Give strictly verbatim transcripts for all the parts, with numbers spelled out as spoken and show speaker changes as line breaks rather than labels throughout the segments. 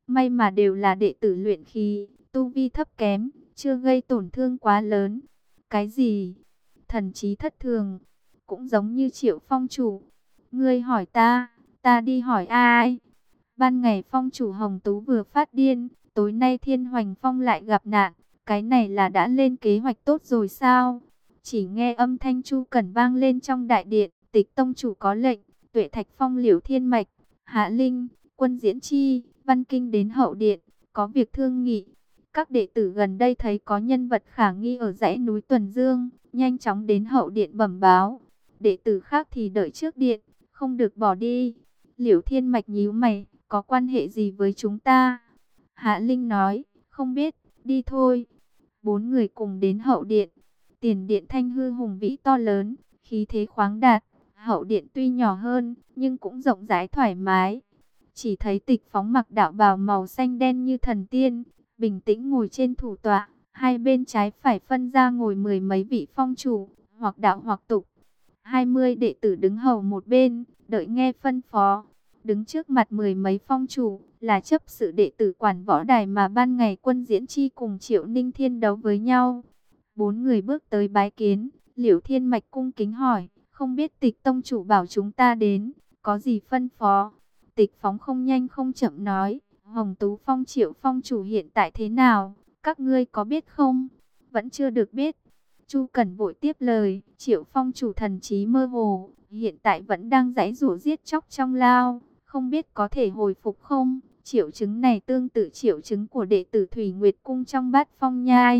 May mà đều là đệ tử luyện khí, tu vi thấp kém, chưa gây tổn thương quá lớn. Cái gì? Thần trí thất thường, cũng giống như Triệu phong chủ. Ngươi hỏi ta, ta đi hỏi ai? Ban ngày phong chủ Hồng Tú vừa phát điên, tối nay Thiên Hoành Phong lại gặp nạn. Cái này là đã lên kế hoạch tốt rồi sao? Chỉ nghe âm thanh Chu Cẩn vang lên trong đại điện. Tịch tông chủ có lệnh, Tuệ Thạch Phong Liễu Thiên Mạch, Hạ Linh, Quân Diễn Chi, Văn Kinh đến hậu điện, có việc thương nghị. Các đệ tử gần đây thấy có nhân vật khả nghi ở dãy núi Tuần Dương, nhanh chóng đến hậu điện bẩm báo. Đệ tử khác thì đợi trước điện, không được bỏ đi. Liễu Thiên Mạch nhíu mày, có quan hệ gì với chúng ta? Hạ Linh nói, không biết, đi thôi. Bốn người cùng đến hậu điện. Tiền điện thanh hư hùng vĩ to lớn, khí thế khoáng đạt. Hậu điện tuy nhỏ hơn, nhưng cũng rộng rãi thoải mái. Chỉ thấy Tịch Phóng mặc đạo bào màu xanh đen như thần tiên, bình tĩnh ngồi trên thủ tọa. Hai bên trái phải phân ra ngồi mười mấy vị phong chủ, hoặc đạo hoặc tục. Hai mươi đệ tử đứng hầu một bên, đợi nghe phân phó. Đứng trước mặt mười mấy phong chủ, là chấp sự đệ tử quản võ đài mà ban ngày Quân Diễn Chi cùng Triệu Ninh Thiên đấu với nhau. Bốn người bước tới bái kiến, Liễu Thiên Mạch cung kính hỏi, không biết Tịch tông chủ bảo chúng ta đến, có gì phân phó? Tịch Phóng không nhanh không chậm nói, Hồng Tú Phong Triệu phong chủ hiện tại thế nào, các ngươi có biết không? Vẫn chưa được biết. Chu Cẩn vội tiếp lời, Triệu phong chủ thần trí mơ hồ, hiện tại vẫn đang giãy giụa giết chóc trong lao, không biết có thể hồi phục không? Triệu chứng này tương tự triệu chứng của đệ tử Thủy Nguyệt Cung trong Bát Phong Nhai.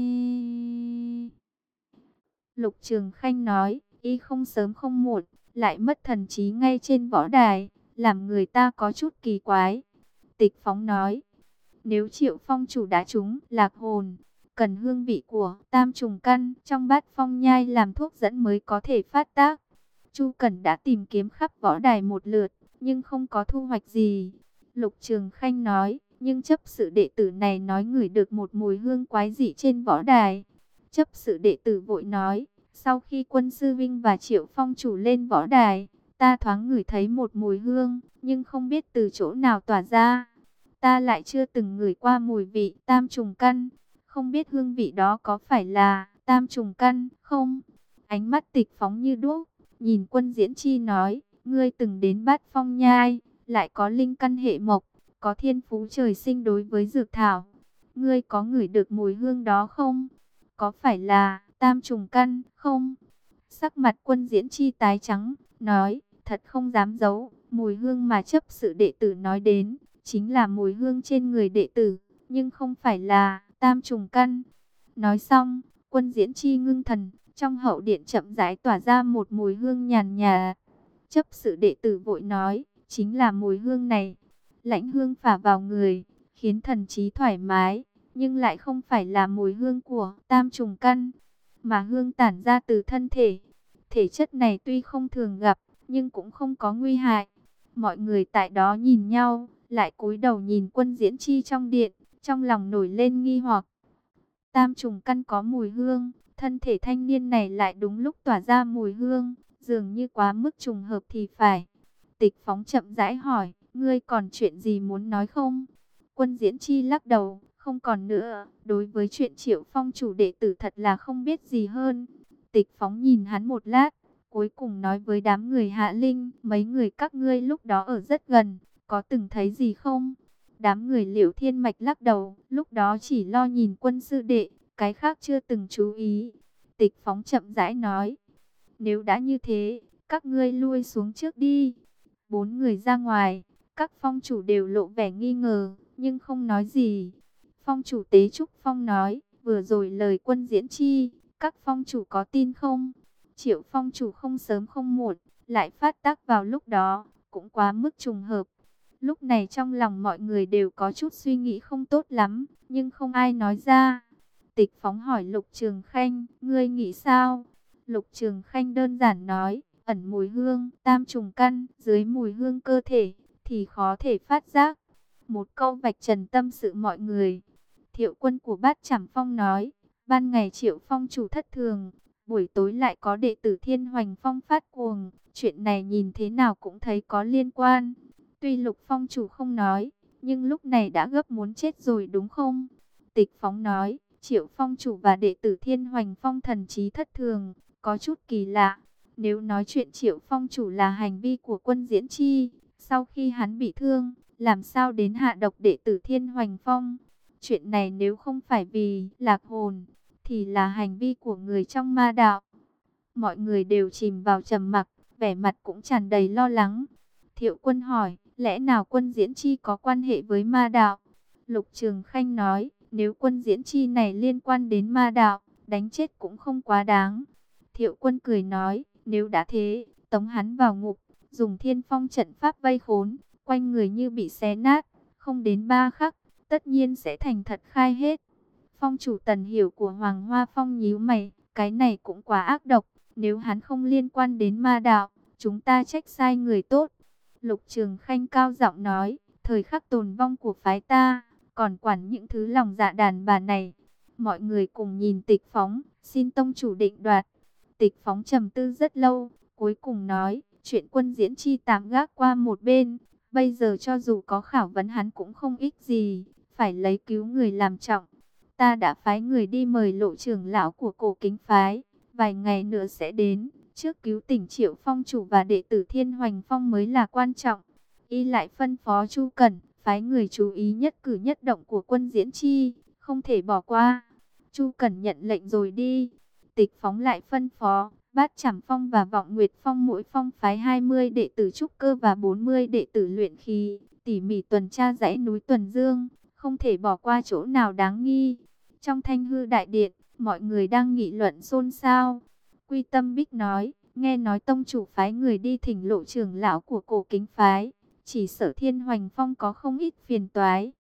Lục Trường Khanh nói, y không sớm không muộn, lại mất thần trí ngay trên võ đài, làm người ta có chút kỳ quái. Tịch Phóng nói, nếu Triệu phong chủ đã trúng lạc hồn, cần hương vị của tam trùng căn trong Bát Phong Nhai làm thuốc dẫn mới có thể phát tác. Chu Cẩn đã tìm kiếm khắp võ đài một lượt, nhưng không có thu hoạch gì. Lục Trường Khanh nói, nhưng chấp sự đệ tử này nói ngửi được một mùi hương quái dị trên võ đài. Chấp sự đệ tử vội nói, sau khi Quân Sư Vinh và Triệu phong chủ lên võ đài, ta thoáng ngửi thấy một mùi hương, nhưng không biết từ chỗ nào tỏa ra. Ta lại chưa từng ngửi qua mùi vị tam trùng căn, không biết hương vị đó có phải là tam trùng căn không? Ánh mắt Tịch Phóng như đuốc, nhìn Quân Diễn Chi nói, ngươi từng đến Bát Phong Nhai, lại có linh căn hệ mộc, có thiên phú trời sinh đối với dược thảo. Ngươi có ngửi được mùi hương đó không? Có phải là tam trùng căn không? Sắc mặt Quân Diễn Chi tái trắng, nói, thật không dám giấu, mùi hương mà chấp sự đệ tử nói đến, chính là mùi hương trên người đệ tử, nhưng không phải là tam trùng căn. Nói xong, Quân Diễn Chi ngưng thần, trong hậu điện chậm rãi tỏa ra một mùi hương nhàn nhạt. Chấp sự đệ tử vội nói, chính là mùi hương này. Lãnh hương phả vào người, khiến thần trí thoải mái, nhưng lại không phải là mùi hương của tam trùng căn, mà hương tản ra từ thân thể. Thể chất này tuy không thường gặp, nhưng cũng không có nguy hại. Mọi người tại đó nhìn nhau, lại cúi đầu nhìn Quân Diễn Chi trong điện, trong lòng nổi lên nghi hoặc. Tam trùng căn có mùi hương, thân thể thanh niên này lại đúng lúc tỏa ra mùi hương, dường như quá mức trùng hợp thì phải. Tịch Phóng chậm rãi hỏi, ngươi còn chuyện gì muốn nói không? Quân Diễn Chi lắc đầu, không còn nữa, đối với chuyện Triệu phong chủ đệ tử thật là không biết gì hơn. Tịch Phóng nhìn hắn một lát, cuối cùng nói với đám người Hạ Linh, mấy người các ngươi lúc đó ở rất gần, có từng thấy gì không? Đám người Liễu Thiên Mạch lắc đầu, lúc đó chỉ lo nhìn Quân sư đệ, cái khác chưa từng chú ý. Tịch Phóng chậm rãi nói, nếu đã như thế, các ngươi lui xuống trước đi. Bốn người ra ngoài, các phong chủ đều lộ vẻ nghi ngờ, nhưng không nói gì. Phong chủ Tế Trúc Phong nói, vừa rồi lời Quân Diễn Chi, các phong chủ có tin không? Triệu phong chủ không sớm không muộn, lại phát tác vào lúc đó, cũng quá mức trùng hợp. Lúc này trong lòng mọi người đều có chút suy nghĩ không tốt lắm, nhưng không ai nói ra. Tịch Phóng hỏi Lục Trường Khanh, ngươi nghĩ sao? Lục Trường Khanh đơn giản nói, ẩn mùi hương, tam trùng căn, dưới mùi hương cơ thể, thì khó thể phát giác. Một câu vạch trần tâm sự mọi người. Thiệu Quân của Bát Trảm Phong nói, ban ngày Triệu phong chủ thất thường, buổi tối lại có đệ tử Thiên Hoành Phong phát cuồng, chuyện này nhìn thế nào cũng thấy có liên quan. Tuy Lục phong chủ không nói, nhưng lúc này đã gấp muốn chết rồi đúng không? Tịch Phóng nói, Triệu Phong chủ và đệ tử Thiên Hoành Phong thần trí thất thường, có chút kỳ lạ. Nếu nói chuyện Triệu Phong chủ là hành vi của Quân Diễn Chi, sau khi hắn bị thương, làm sao đến hạ độc đệ tử Thiên Hoành Phong? Chuyện này nếu không phải vì lạc hồn, thì là hành vi của người trong ma đạo. Mọi người đều chìm vào trầm mặc, vẻ mặt cũng tràn đầy lo lắng. Thiệu Quân hỏi, lẽ nào Quân Diễn Chi có quan hệ với ma đạo? Lục Trường Khanh nói, nếu Quân Diễn Chi này liên quan đến ma đạo, đánh chết cũng không quá đáng. Thiệu Quân cười nói, nếu đã thế, tống hắn vào ngục, dùng thiên phong trận pháp vây khốn, quanh người như bị xé nát, không đến ba khắc, tất nhiên sẽ thành thật khai hết. Phong chủ Tần Hiểu của Hoàng Hoa Phong nhíu mày, cái này cũng quá ác độc, nếu hắn không liên quan đến ma đạo, chúng ta trách sai người tốt. Lục Trường Khanh cao giọng nói, thời khắc tồn vong của phái ta, còn quản những thứ lòng dạ đàn bà này. Mọi người cùng nhìn Tịch Phóng, xin tông chủ định đoạt. Tịch Phóng trầm tư rất lâu, cuối cùng nói, chuyện Quân Diễn Chi tạm gác qua một bên, bây giờ cho dù có khảo vấn hắn cũng không ích gì, phải lấy cứu người làm trọng. Ta đã phái người đi mời Lộ trưởng lão của Cổ Kính phái, vài ngày nữa sẽ đến, trước cứu tỉnh Triệu Phong chủ và đệ tử Thiên Hoành Phong mới là quan trọng. Y lại phân phó Chu Cẩn, phái người chú ý nhất cử nhất động của Quân Diễn Chi, không thể bỏ qua. Chu Cẩn nhận lệnh rồi đi. Tịch Phóng lại phân phó, Bát Trảm Phong và Vọng Nguyệt Phong mỗi phong phái hai mươi đệ tử trúc cơ và bốn mươi đệ tử luyện khí, tỉ mỉ tuần tra dãy núi Tuần Dương, không thể bỏ qua chỗ nào đáng nghi. Trong Thanh Hư Đại Điện, mọi người đang nghị luận xôn xao. Quy Tâm Bích nói, nghe nói tông chủ phái người đi thỉnh Lộ trưởng lão của Cổ Kính phái, chỉ sợ Thiên Hoành Phong có không ít phiền toái.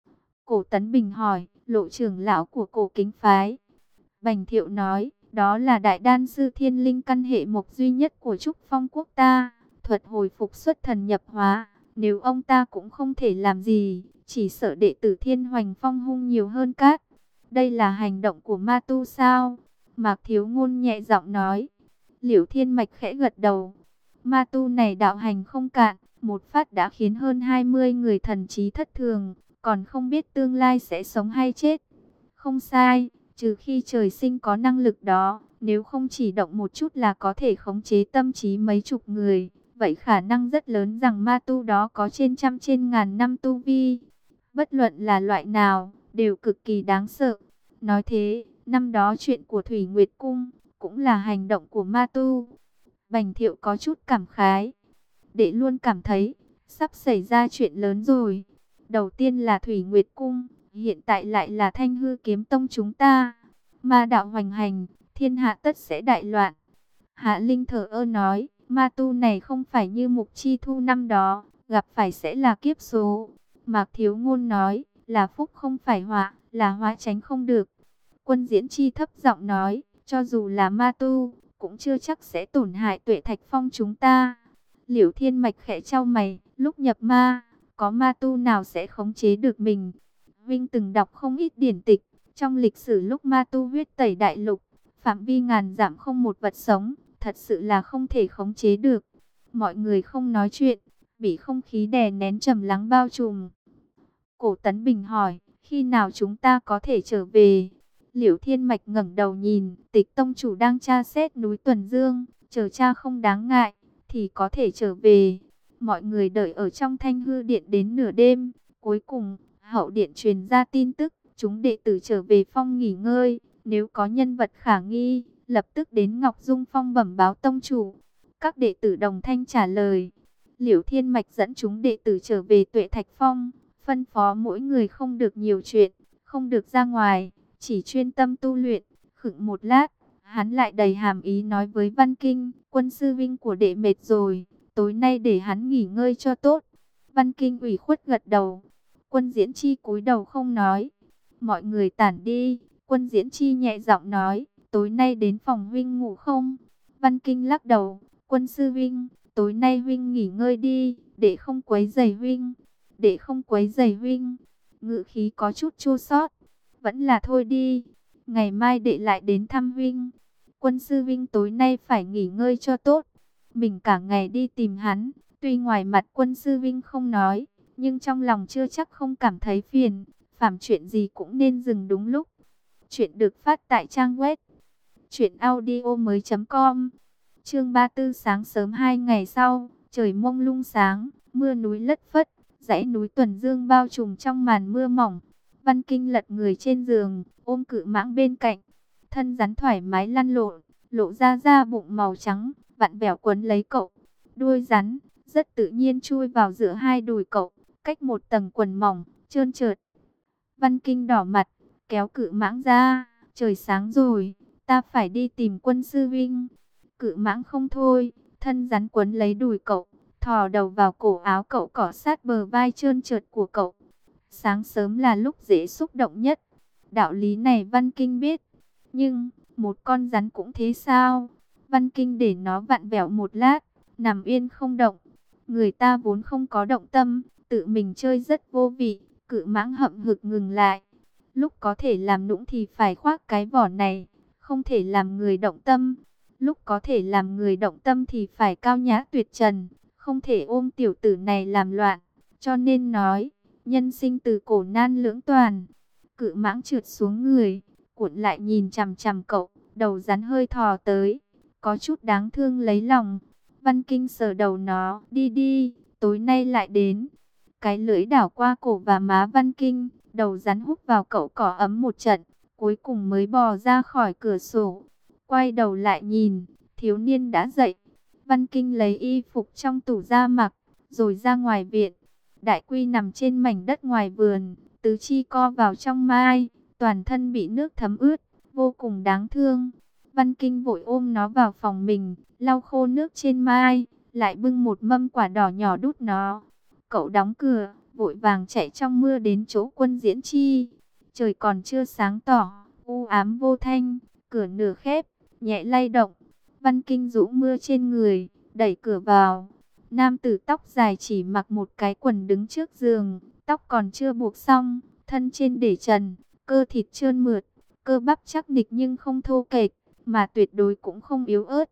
Cổ Tấn Bình hỏi, Lộ trưởng lão của Cổ Kính phái. Bành Thiệu nói, đó là đại đan sư thiên linh căn hệ mộc duy nhất của Trúc Phong quốc ta, thuật hồi phục xuất thần nhập hóa. Nếu ông ta cũng không thể làm gì, chỉ sợ đệ tử Thiên Hoành Phong hung nhiều hơn cát. Đây là hành động của ma tu sao? Mạc Thiếu Ngôn nhẹ giọng nói. Liễu Thiên Mạch khẽ gật đầu. Ma tu này đạo hành không cạn, một phát đã khiến hơn hai mươi người thần trí thất thường, còn không biết tương lai sẽ sống hay chết. Không sai, trừ khi trời sinh có năng lực đó, nếu không chỉ động một chút là có thể khống chế tâm trí mấy chục người. Vậy khả năng rất lớn rằng ma tu đó có trên trăm trên ngàn năm tu vi. Bất luận là loại nào, đều cực kỳ đáng sợ. Nói thế, năm đó chuyện của Thủy Nguyệt Cung, cũng là hành động của ma tu. Bành Thiệu có chút cảm khái. Đệ luôn cảm thấy, sắp xảy ra chuyện lớn rồi. Đầu tiên là Thủy Nguyệt Cung, hiện tại lại là Thanh Hư Kiếm Tông chúng ta. Ma đạo hoành hành, thiên hạ tất sẽ đại loạn. Hạ Linh thở ơ nói, ma tu này không phải như Mục Chi Thu năm đó, gặp phải sẽ là kiếp số. Mạc Thiếu Ngôn nói, là phúc không phải họa, là hóa tránh không được. Quân Diễn Chi thấp giọng nói, cho dù là ma tu, cũng chưa chắc sẽ tổn hại Tuệ Thạch Phong chúng ta. Liễu Thiên Mạch khẽ chau mày, lúc nhập ma, có ma tu nào sẽ khống chế được mình? Vinh từng đọc không ít điển tịch, trong lịch sử lúc ma tu huyết tẩy đại lục, phạm vi ngàn dặm không một vật sống, thật sự là không thể khống chế được. Mọi người không nói chuyện, bị không khí đè nén trầm lắng bao trùm. Cổ Tấn Bình hỏi, khi nào chúng ta có thể trở về? Liễu Thiên Mạch ngẩng đầu nhìn, Tịch tông chủ đang tra xét núi Tuần Dương, chờ tra không đáng ngại, thì có thể trở về. Mọi người đợi ở trong Thanh Hư Điện đến nửa đêm, cuối cùng, hậu điện truyền ra tin tức, chúng đệ tử trở về phong nghỉ ngơi, nếu có nhân vật khả nghi, lập tức đến Ngọc Dung Phong bẩm báo tông chủ. Các đệ tử đồng thanh trả lời. Liễu Thiên Mạch dẫn chúng đệ tử trở về Tuệ Thạch Phong, phân phó mỗi người không được nhiều chuyện, không được ra ngoài, chỉ chuyên tâm tu luyện. Khựng một lát, hắn lại đầy hàm ý nói với Văn Kinh, quân sư Vinh của đệ mệt rồi, tối nay để hắn nghỉ ngơi cho tốt. Văn Kinh ủy khuất gật đầu. Quân Diễn Chi cúi đầu không nói. Mọi người tản đi, Quân Diễn Chi nhẹ giọng nói, tối nay đến phòng huynh ngủ không? Văn Kinh lắc đầu, quân sư Vinh, tối nay huynh nghỉ ngơi đi, để không quấy rầy huynh. Để không quấy rầy huynh. Ngữ khí có chút chua xót. Vẫn là thôi đi, ngày mai đệ lại đến thăm huynh. Quân sư Vinh tối nay phải nghỉ ngơi cho tốt. Mình cả ngày đi tìm hắn, tuy ngoài mặt quân sư Vinh không nói, nhưng trong lòng chưa chắc không cảm thấy phiền. Phàm chuyện gì cũng nên dừng đúng lúc. Chuyện được phát tại trang web truyện audio mới chấm com. Chương ba mươi tư. Sáng sớm hai ngày sau, trời mông lung sáng, mưa núi lất phất, dãy núi Tuần Dương bao trùm trong màn mưa mỏng. Văn Kinh lật người trên giường, ôm Cự Mãng bên cạnh, thân rắn thoải mái lăn lộn, lộ ra da bụng màu trắng, vặn vẹo quấn lấy cậu. Đuôi rắn rất tự nhiên chui vào giữa hai đùi cậu, cách một tầng quần mỏng, trơn trượt. Văn Kinh đỏ mặt, kéo Cự Mãng ra, trời sáng rồi, ta phải đi tìm Quân sư huynh. Cự Mãng không thôi, thân rắn quấn lấy đùi cậu, thò đầu vào cổ áo cậu, cọ sát bờ vai trơn trượt của cậu. Sáng sớm là lúc dễ xúc động nhất. Đạo lý này Văn Kinh biết, nhưng một con rắn cũng thế sao? Văn Kinh để nó vặn vẹo một lát, nằm yên không động. Người ta vốn không có động tâm, tự mình chơi rất vô vị. Cự Mãng hậm hực ngừng lại. Lúc có thể làm nũng thì phải khoác cái vỏ này, không thể làm người động tâm. Lúc có thể làm người động tâm thì phải cao nhã tuyệt trần, không thể ôm tiểu tử này làm loạn. Cho nên nói, nhân sinh từ cổ nan lưỡng toàn. Cự Mãng trượt xuống người, cuộn lại nhìn chằm chằm cậu, đầu rắn hơi thò tới, có chút đáng thương lấy lòng. Văn Kinh sờ đầu nó, đi đi, tối nay lại đến. Cái lưỡi đảo qua cổ và má Văn Kinh, đầu rắn hút vào cậu cỏ ấm một trận, cuối cùng mới bò ra khỏi cửa sổ. Quay đầu lại nhìn, thiếu niên đã dậy. Văn Kinh lấy y phục trong tủ ra mặc, rồi ra ngoài viện. Đại Quy nằm trên mảnh đất ngoài vườn, tứ chi co vào trong mai, toàn thân bị nước thấm ướt, vô cùng đáng thương. Văn Kinh vội ôm nó vào phòng mình, lau khô nước trên mai, lại bưng một mâm quả đỏ nhỏ đút nó. Cậu đóng cửa, vội vàng chạy trong mưa đến chỗ Quân Diễn Chi. Trời còn chưa sáng tỏ, u ám vô thanh, cửa nửa khép, nhẹ lay động. Văn Kinh rũ mưa trên người, đẩy cửa vào. Nam tử tóc dài chỉ mặc một cái quần đứng trước giường, tóc còn chưa buộc xong, thân trên để trần, cơ thịt trơn mượt, cơ bắp chắc nịch nhưng không thô kệch, mà tuyệt đối cũng không yếu ớt.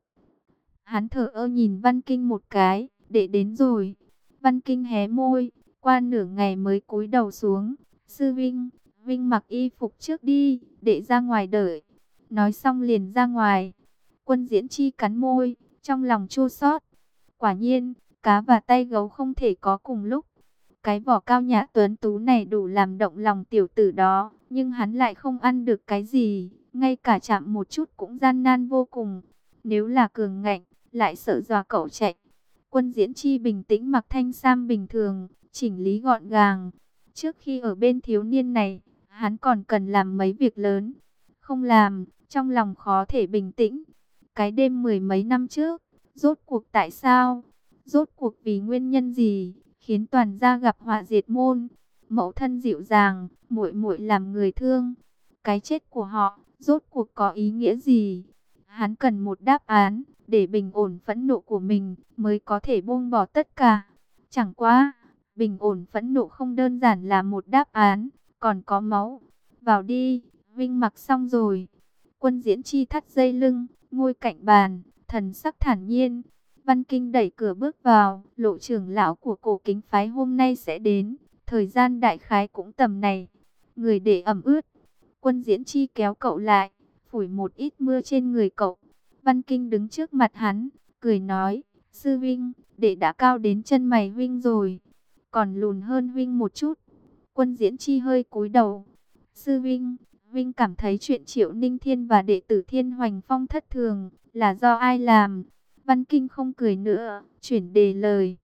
Hắn thở ơ nhìn Văn Kinh một cái, đệ đến rồi. Văn Kinh hé môi, qua nửa ngày mới cúi đầu xuống. Sư Vinh, Vinh mặc y phục trước đi, đệ ra ngoài đợi. Nói xong liền ra ngoài. Quân Diễn Chi cắn môi, trong lòng chua xót. Quả nhiên, cá và tay gấu không thể có cùng lúc. Cái vỏ cao nhã tuấn tú này đủ làm động lòng tiểu tử đó, nhưng hắn lại không ăn được cái gì, ngay cả chạm một chút cũng gian nan vô cùng. Nếu là cường ngạnh, lại sợ dọa cậu chạy. Quân Diễn Chi bình tĩnh mặc thanh sam bình thường, chỉnh lý gọn gàng. Trước khi ở bên thiếu niên này, hắn còn cần làm mấy việc lớn. Không làm, trong lòng khó thể bình tĩnh. Cái đêm mười mấy năm trước, rốt cuộc tại sao? Rốt cuộc vì nguyên nhân gì, khiến toàn gia gặp họa diệt môn? Mẫu thân dịu dàng, muội muội làm người thương. Cái chết của họ, rốt cuộc có ý nghĩa gì? Hắn cần một đáp án, để bình ổn phẫn nộ của mình, mới có thể buông bỏ tất cả. Chẳng qua, bình ổn phẫn nộ không đơn giản là một đáp án, còn có máu. Vào đi, Vinh mặc xong rồi. Quân Diễn Chi thắt dây lưng, ngồi cạnh bàn, thần sắc thản nhiên. Văn Kinh đẩy cửa bước vào, Lộ trưởng lão của Cổ Kính phái hôm nay sẽ đến, thời gian đại khái cũng tầm này. Người để ẩm ướt. Quân Diễn Chi kéo cậu lại, phủi một ít mưa trên người cậu. Văn Kinh đứng trước mặt hắn, cười nói, sư Vinh, đệ đã cao đến chân mày Vinh rồi, còn lùn hơn Vinh một chút. Quân Diễn Chi hơi cúi đầu. Sư Vinh, Vinh cảm thấy chuyện Triệu Ninh Thiên và đệ tử Thiên Hoành Phong thất thường, là do ai làm? Văn Kinh không cười nữa, chuyển đề lời.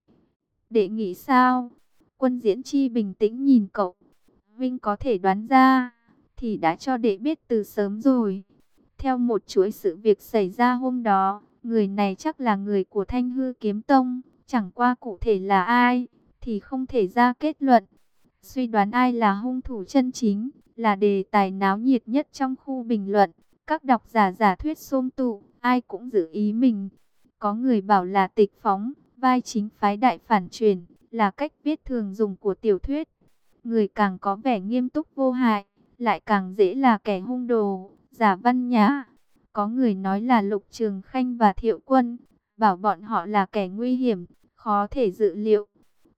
Đệ nghĩ sao? Quân Diễn Chi bình tĩnh nhìn cậu. Vinh có thể đoán ra, thì đã cho đệ biết từ sớm rồi. Theo một chuỗi sự việc xảy ra hôm đó, người này chắc là người của Thanh Hư Kiếm Tông. Chẳng qua cụ thể là ai, thì không thể ra kết luận. Suy đoán ai là hung thủ chân chính, là đề tài náo nhiệt nhất trong khu bình luận. Các độc giả giả thuyết xôm tụ, ai cũng giữ ý mình. Có người bảo là Tịch Phóng, vai chính phái đại phản truyền, là cách viết thường dùng của tiểu thuyết. Người càng có vẻ nghiêm túc vô hại, lại càng dễ là kẻ hung đồ, giả văn nhã. Có người nói là Lục Trường Khanh và Thiệu Quân, bảo bọn họ là kẻ nguy hiểm, khó thể dự liệu.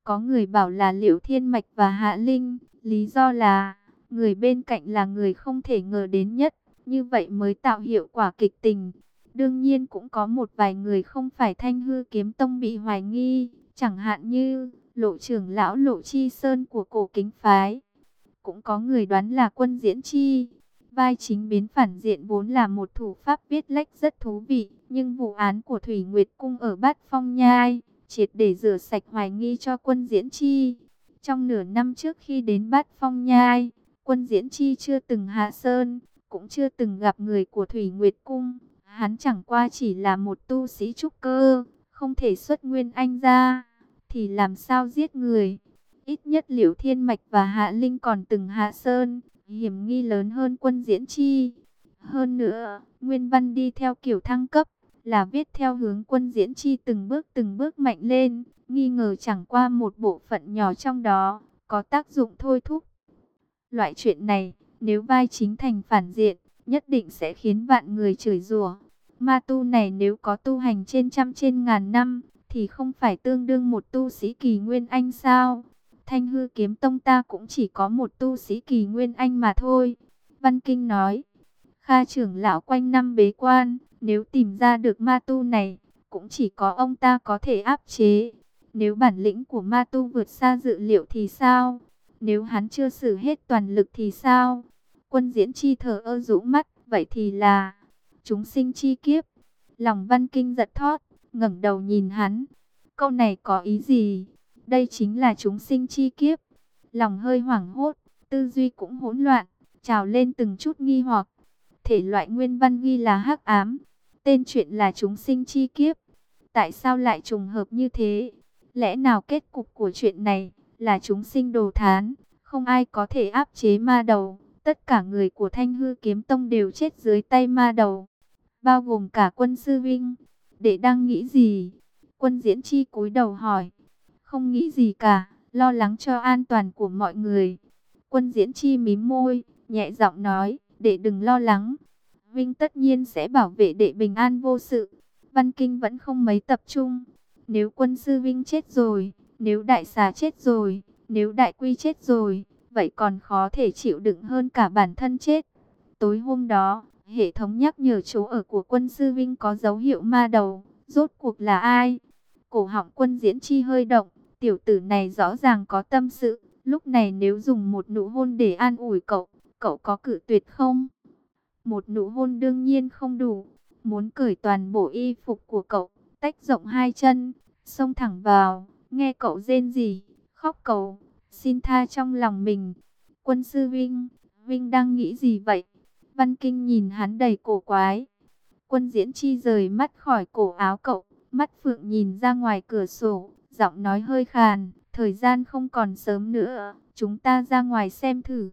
Có người bảo là Liễu Thiên Mạch và Hạ Linh, lý do là người bên cạnh là người không thể ngờ đến nhất, như vậy mới tạo hiệu quả kịch tình. Đương nhiên cũng có một vài người không phải Thanh Hư Kiếm Tông bị hoài nghi, chẳng hạn như Lộ trưởng lão Lộ Chi Sơn của Cổ Kính phái. Cũng có người đoán là Quân Diễn Chi. Vai chính biến phản diện vốn là một thủ pháp viết lách rất thú vị, nhưng vụ án của Thủy Nguyệt Cung ở Bát Phong Nhai triệt để rửa sạch hoài nghi cho Quân Diễn Chi. Trong nửa năm trước khi đến Bát Phong Nhai, Quân Diễn Chi chưa từng hạ sơn, cũng chưa từng gặp người của Thủy Nguyệt Cung. Hắn chẳng qua chỉ là một tu sĩ trúc cơ, không thể xuất nguyên anh ra, thì làm sao giết người. Ít nhất Liễu Thiên Mạch và Hạ Linh còn từng hạ sơn, hiểm nghi lớn hơn Quân Diễn Chi. Hơn nữa, nguyên văn đi theo kiểu thăng cấp, là viết theo hướng Quân Diễn Chi từng bước từng bước mạnh lên, nghi ngờ chẳng qua một bộ phận nhỏ trong đó, có tác dụng thôi thúc. Loại chuyện này, nếu vai chính thành phản diện, nhất định sẽ khiến vạn người chửi rủa. Ma tu này nếu có tu hành trên trăm trên ngàn năm, thì không phải tương đương một tu sĩ kỳ nguyên anh sao? Thanh Hư Kiếm Tông ta cũng chỉ có một tu sĩ kỳ nguyên anh mà thôi. Văn Kinh nói, Kha trưởng lão quanh năm bế quan, nếu tìm ra được ma tu này, cũng chỉ có ông ta có thể áp chế. Nếu bản lĩnh của ma tu vượt xa dự liệu thì sao? Nếu hắn chưa sử hết toàn lực thì sao? Quân Diễn Chi thở ơ rũ mắt, vậy thì là chúng sinh chi kiếp. Lòng Văn Kinh giật thót, ngẩng đầu nhìn hắn. Câu này có ý gì? Đây chính là chúng sinh chi kiếp. Lòng hơi hoảng hốt, tư duy cũng hỗn loạn, trào lên từng chút nghi hoặc. Thể loại nguyên văn ghi là hắc ám, tên truyện là chúng sinh chi kiếp. Tại sao lại trùng hợp như thế? Lẽ nào kết cục của chuyện này là chúng sinh đồ thán, không ai có thể áp chế ma đầu? Tất cả người của Thanh Hư Kiếm Tông đều chết dưới tay ma đầu, bao gồm cả Quân sư vinh. Đệ đang nghĩ gì? Quân Diễn Chi cúi đầu hỏi. Không nghĩ gì cả, lo lắng cho an toàn của mọi người. Quân Diễn Chi mím môi, nhẹ giọng nói, đệ đừng lo lắng. Vinh tất nhiên sẽ bảo vệ đệ bình an vô sự. Văn Kinh vẫn không mấy tập trung. Nếu Quân sư Vinh chết rồi, nếu đại xà chết rồi, nếu đại quy chết rồi, vậy còn khó thể chịu đựng hơn cả bản thân chết. Tối hôm đó, hệ thống nhắc nhở chỗ ở của Quân sư Vinh có dấu hiệu ma đầu. Rốt cuộc là ai? Cổ họng Quân Diễn Chi hơi động. Tiểu tử này rõ ràng có tâm sự. Lúc này nếu dùng một nụ hôn để an ủi cậu, cậu có cự tuyệt không? Một nụ hôn đương nhiên không đủ. Muốn cởi toàn bộ y phục của cậu, tách rộng hai chân, xông thẳng vào, nghe cậu rên rỉ, khóc cầu, xin tha trong lòng mình. Quân sư Vinh, Vinh đang nghĩ gì vậy? Văn Kinh nhìn hắn đầy cổ quái. Quân Diễn Chi rời mắt khỏi cổ áo cậu, mắt phượng nhìn ra ngoài cửa sổ, giọng nói hơi khàn, thời gian không còn sớm nữa, chúng ta ra ngoài xem thử.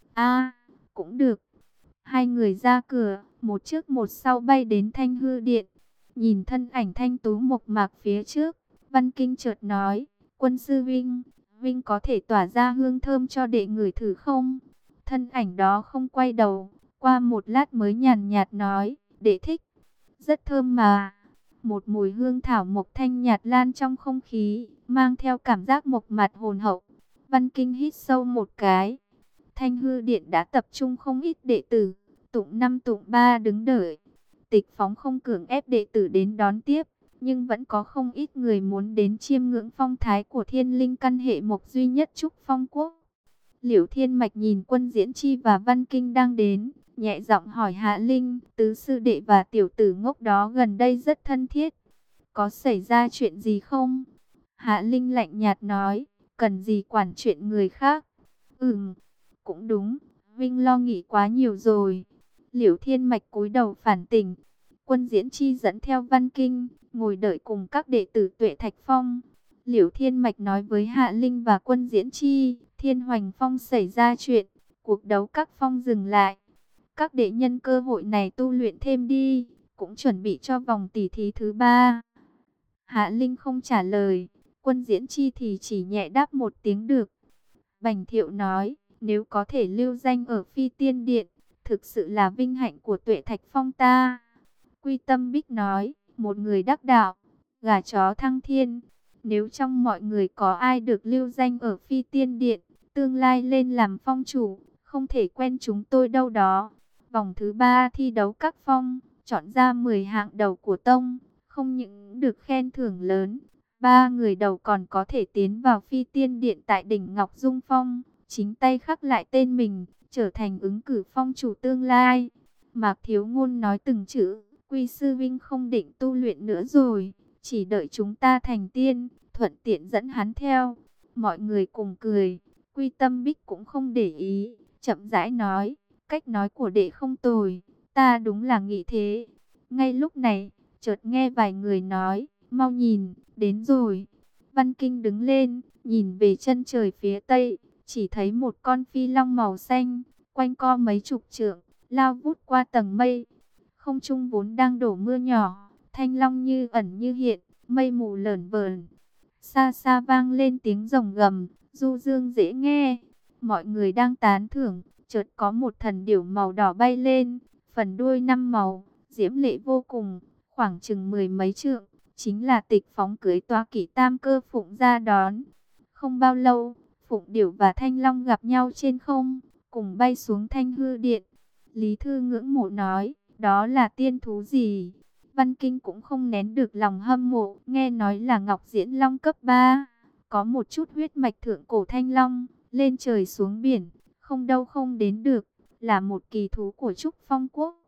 A, cũng được. Hai người ra cửa, một trước một sau bay đến Thanh Hư Điện. Nhìn thân ảnh thanh tú mộc mạc phía trước, Văn Kinh chợt nói, Quân sư Vinh, Vinh có thể tỏa ra hương thơm cho đệ ngửi thử không? Thân ảnh đó không quay đầu, qua một lát mới nhàn nhạt nói, đệ thích. Rất thơm mà. Một mùi hương thảo mộc thanh nhạt lan trong không khí, mang theo cảm giác mộc mạc hồn hậu. Văn Kinh hít sâu một cái. Thanh Hư Điện đã tập trung không ít đệ tử, tụng năm tụng ba đứng đợi. Tịch Phóng không cưỡng ép đệ tử đến đón tiếp, nhưng vẫn có không ít người muốn đến chiêm ngưỡng phong thái của thiên linh căn hệ mộc duy nhất Trúc Phong Quốc. Liễu Thiên Mạch nhìn Quân Diễn Chi và Văn Kinh đang đến, nhẹ giọng hỏi Hạ Linh, tứ sư đệ và tiểu tử ngốc đó gần đây rất thân thiết. Có xảy ra chuyện gì không? Hạ Linh lạnh nhạt nói, cần gì quản chuyện người khác. Ừm, cũng đúng, Vinh lo nghĩ quá nhiều rồi. Liễu Thiên Mạch cúi đầu phản tỉnh. Quân Diễn Chi dẫn theo Văn Kinh, ngồi đợi cùng các đệ tử Tuệ Thạch Phong. Liễu Thiên Mạch nói với Hạ Linh và Quân Diễn Chi, Thiên Hoành Phong xảy ra chuyện, cuộc đấu các phong dừng lại. Các đệ nhân cơ hội này tu luyện thêm đi, cũng chuẩn bị cho vòng tỷ thí thứ ba. Hạ Linh không trả lời, Quân Diễn Chi thì chỉ nhẹ đáp một tiếng được. Bành Thiệu nói, nếu có thể lưu danh ở Phi Tiên Điện, thực sự là vinh hạnh của Tuệ Thạch Phong ta. Quy Tâm Bích nói, một người đắc đạo, gà chó thăng thiên. Nếu trong mọi người có ai được lưu danh ở Phi Tiên Điện, tương lai lên làm phong chủ, không thể quen chúng tôi đâu đó. Vòng thứ ba thi đấu các phong, chọn ra mười hạng đầu của tông, không những được khen thưởng lớn, ba người đầu còn có thể tiến vào Phi Tiên Điện tại đỉnh Ngọc Dung Phong, chính tay khắc lại tên mình, trở thành ứng cử phong chủ tương lai. Mạc Thiếu Ngôn nói từng chữ, Quy sư vinh không định tu luyện nữa rồi, chỉ đợi chúng ta thành tiên, thuận tiện dẫn hắn theo. Mọi người cùng cười, Quy Tâm Bích cũng không để ý, chậm rãi nói, cách nói của đệ không tồi, ta đúng là nghĩ thế. Ngay lúc này, chợt nghe vài người nói, mau nhìn, đến rồi. Văn Kinh đứng lên, nhìn về chân trời phía tây, chỉ thấy một con phi long màu xanh, quanh co mấy chục trượng, lao vút qua tầng mây. Không trung vốn đang đổ mưa nhỏ, thanh long như ẩn như hiện, mây mù lởn vởn. Xa xa vang lên tiếng rồng gầm, du dương dễ nghe. Mọi người đang tán thưởng, chợt có một thần điểu màu đỏ bay lên, phần đuôi năm màu, diễm lệ vô cùng, khoảng chừng mười mấy trượng, chính là Tịch Phóng cưỡi toa kỵ tam cơ phụng ra đón. Không bao lâu, phụng điểu và thanh long gặp nhau trên không, cùng bay xuống Thanh Hư Điện. Lý Thư ngưỡng mộ nói, đó là tiên thú gì? Văn Kinh cũng không nén được lòng hâm mộ, nghe nói là Ngọc Diễn Long cấp ba, có một chút huyết mạch thượng cổ thanh long, lên trời xuống biển, không đâu không đến được, là một kỳ thú của Trúc Phong Quốc.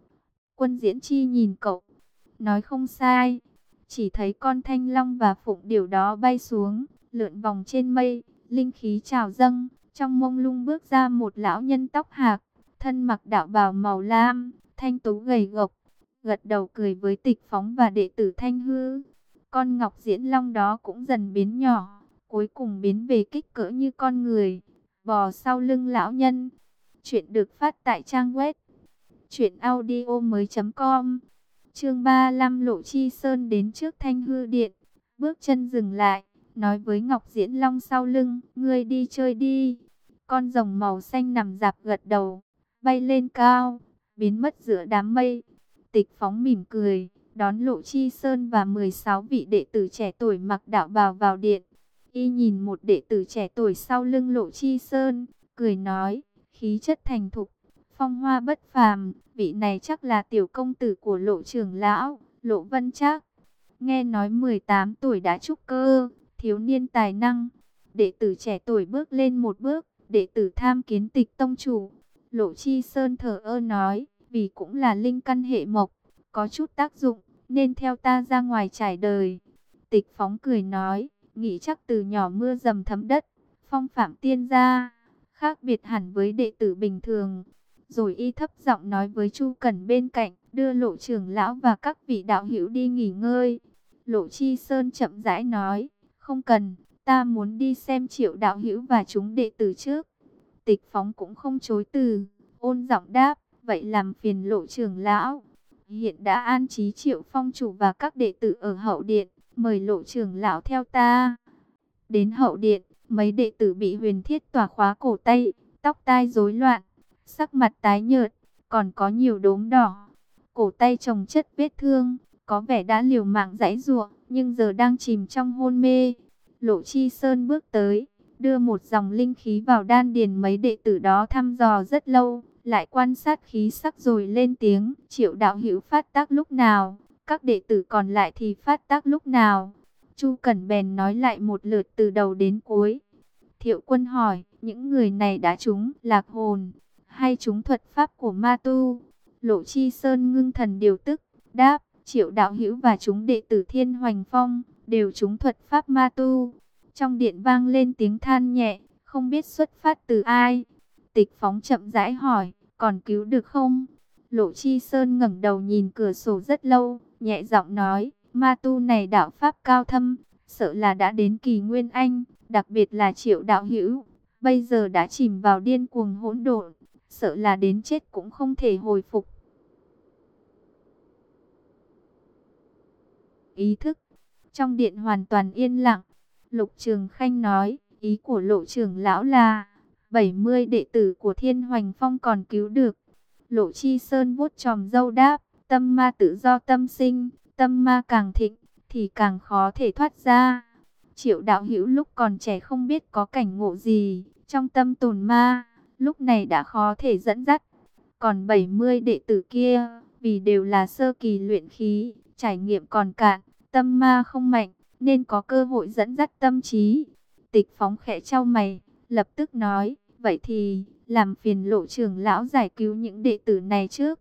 Quân Diễn Chi nhìn cậu, nói không sai, chỉ thấy con thanh long và phụng điểu đó bay xuống, lượn vòng trên mây, linh khí trào dâng, trong mông lung bước ra một lão nhân tóc hạc, thân mặc đạo bào màu lam, thanh tú gầy gộc, gật đầu cười với Tịch Phóng và đệ tử Thanh Hư. Con Ngọc Diễn Long đó cũng dần biến nhỏ, cuối cùng biến về kích cỡ như con người, bò sau lưng lão nhân. Chuyện được phát tại trang web truyện audio mới chấm com. Chương ba mươi lăm Lộ Chi Sơn đến trước Thanh Hư Điện, bước chân dừng lại, nói với Ngọc Diễn Long sau lưng, ngươi đi chơi đi. Con rồng màu xanh nằm dạp gật đầu, bay lên cao, biến mất giữa đám mây. Tịch Phóng mỉm cười, đón Lộ Chi Sơn và mười sáu vị đệ tử trẻ tuổi mặc đạo bào vào điện. Y nhìn một đệ tử trẻ tuổi sau lưng Lộ Chi Sơn, cười nói, khí chất thành thục, phong hoa bất phàm, vị này chắc là tiểu công tử của Lộ trưởng lão, Lộ Vân Trác. Nghe nói mười tám tuổi đã trúc cơ, thiếu niên tài năng. Đệ tử trẻ tuổi bước lên một bước, đệ tử tham kiến Tịch tông chủ. Lộ Chi Sơn thở ơ nói, vì cũng là linh căn hệ mộc, có chút tác dụng, nên theo ta ra ngoài trải đời. Tịch Phóng cười nói, nghĩ chắc từ nhỏ mưa dầm thấm đất, phong phạm tiên gia, khác biệt hẳn với đệ tử bình thường. Rồi y thấp giọng nói với Chu Cẩn bên cạnh, đưa Lộ trưởng lão và các vị đạo hữu đi nghỉ ngơi. Lộ Chi Sơn chậm rãi nói, không cần, ta muốn đi xem Triệu đạo hữu và chúng đệ tử trước. Tịch Phóng cũng không chối từ, ôn giọng đáp, vậy làm phiền Lộ trưởng lão. Hiện đã an trí Triệu phong chủ và các đệ tử ở hậu điện, mời Lộ trưởng lão theo ta. Đến hậu điện, mấy đệ tử bị huyền thiết tỏa khóa cổ tay, tóc tai rối loạn, sắc mặt tái nhợt, còn có nhiều đốm đỏ. Cổ tay chồng chất vết thương, có vẻ đã liều mạng giãy giụa, nhưng giờ đang chìm trong hôn mê. Lộ Chi Sơn bước tới, đưa một dòng linh khí vào đan điền mấy đệ tử đó thăm dò rất lâu, lại quan sát khí sắc rồi lên tiếng, Triệu đạo hữu phát tác lúc nào, các đệ tử còn lại thì phát tác lúc nào. Chu Cẩn bèn nói lại một lượt từ đầu đến cuối. Thiệu Quân hỏi, những người này đã trúng lạc hồn, hay trúng thuật pháp của ma tu? Lộ Chi Sơn ngưng thần điều tức, đáp, Triệu đạo hữu và chúng đệ tử Thiên Hoành Phong, đều trúng thuật pháp ma tu. Trong điện vang lên tiếng than nhẹ, không biết xuất phát từ ai. Tịch Phóng chậm rãi hỏi, còn cứu được không? Lộ Chi Sơn ngẩng đầu nhìn cửa sổ rất lâu, nhẹ giọng nói, ma tu này đạo pháp cao thâm, sợ là đã đến kỳ nguyên anh, đặc biệt là Triệu đạo hữu, bây giờ đã chìm vào điên cuồng hỗn độn, sợ là đến chết cũng không thể hồi phục. Ý thức. Trong điện hoàn toàn yên lặng. Lục Trường Khanh nói, ý của Lộ trưởng lão là bảy mươi đệ tử của Thiên Hoành Phong còn cứu được. Lộ Chi Sơn vuốt chòm râu đáp, tâm ma tự do tâm sinh, tâm ma càng thịnh thì càng khó thể thoát ra. Triệu đạo hữu lúc còn trẻ không biết có cảnh ngộ gì, trong tâm tồn ma, lúc này đã khó thể dẫn dắt. Còn bảy mươi đệ tử kia, vì đều là sơ kỳ luyện khí, trải nghiệm còn cạn, tâm ma không mạnh, nên có cơ hội dẫn dắt tâm trí. Tịch Phóng khẽ chau mày, lập tức nói, vậy thì, làm phiền Lộ trưởng lão giải cứu những đệ tử này trước.